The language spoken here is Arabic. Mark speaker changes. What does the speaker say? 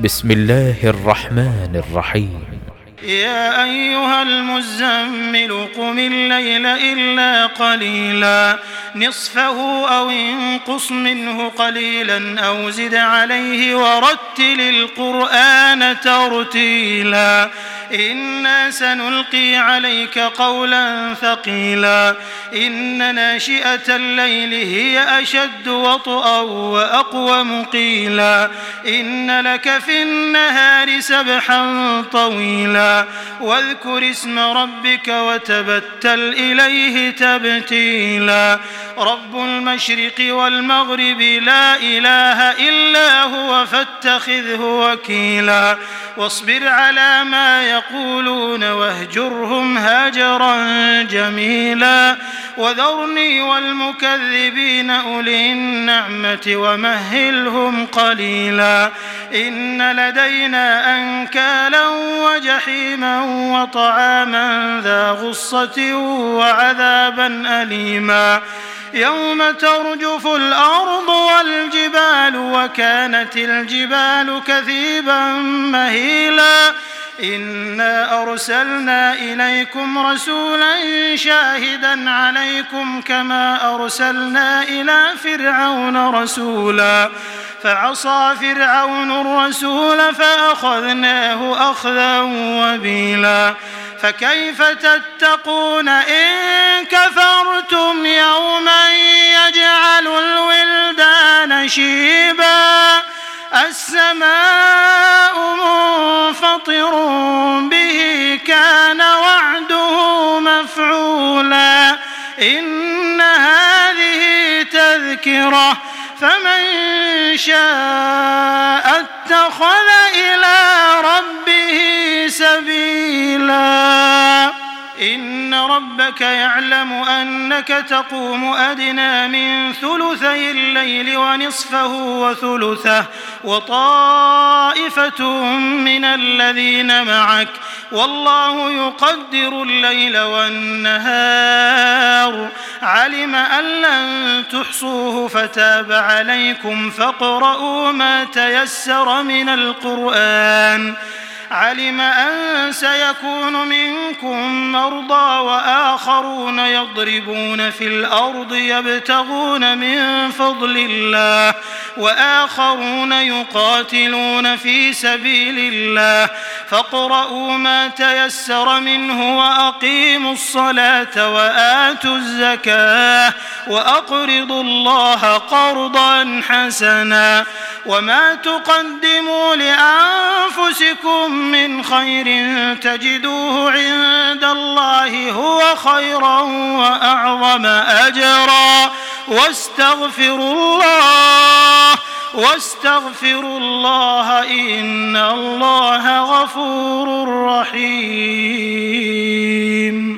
Speaker 1: بسم الله الرحمن الرحيم.
Speaker 2: يا أيها المزمل قم الليل إلا قليلا نصفه أو انقص منه قليلا أو زد عليه ورتل القرآن ترتيلا إنا سنلقي عليك قولا ثقيلا إن ناشئة الليل هي أشد وطئا وأقوم قيلا إن لك في النهار سبحا طويلا واذكر اسم ربك وتبتل إليه تبتيلا رب المشرق والمغرب لا إله إلا هو فاتخذه وكيلا واصبر على ما يقولون واهجرهم هجرا جميلا وذرني والمكذبين أولي النعمة ومهلهم قليلا إن لدينا أنكالا وجحيما وطعاما ذا غصة وعذابا أليما يوم ترجف الأرض والجبال وكانت الجبال كثيبا مهيلا إنا أرسلنا إليكم رسولا شاهدا عليكم كما أرسلنا إلى فرعون رسولا فعصى فرعون الرسول فأخذناه أخذا وبيلا فكيف تتقون إن كفرتم يوما يجعل الولدان شيبا السماء منفطر به كان وعده مفعولا إن هذه تذكرة فمن شاء اتخذ إلى ربه سبيلا إن ربك يعلم أنك تقوم أدنى من ثلثي الليل ونصفه وثلثه وطائفة من الذين معك والله يقدر الليل والنهار علم أن لن تحصوه فتاب عليكم فاقرؤوا ما تيسر من القرآن علم أن سيكون منكم مرضى وآخرون يضربون في الأرض يبتغون من فضل الله وآخرون يقاتلون في سبيل الله فاقرؤوا ما تيسر منه وأقيموا الصلاة وآتوا الزكاة وأقرضوا الله قرضا حسنا وما تقدموا لأنفسكم من خير تجدوه عند الله هو خيرا وأعظم أجرا واستغفروا الله إن الله غفور رحيم.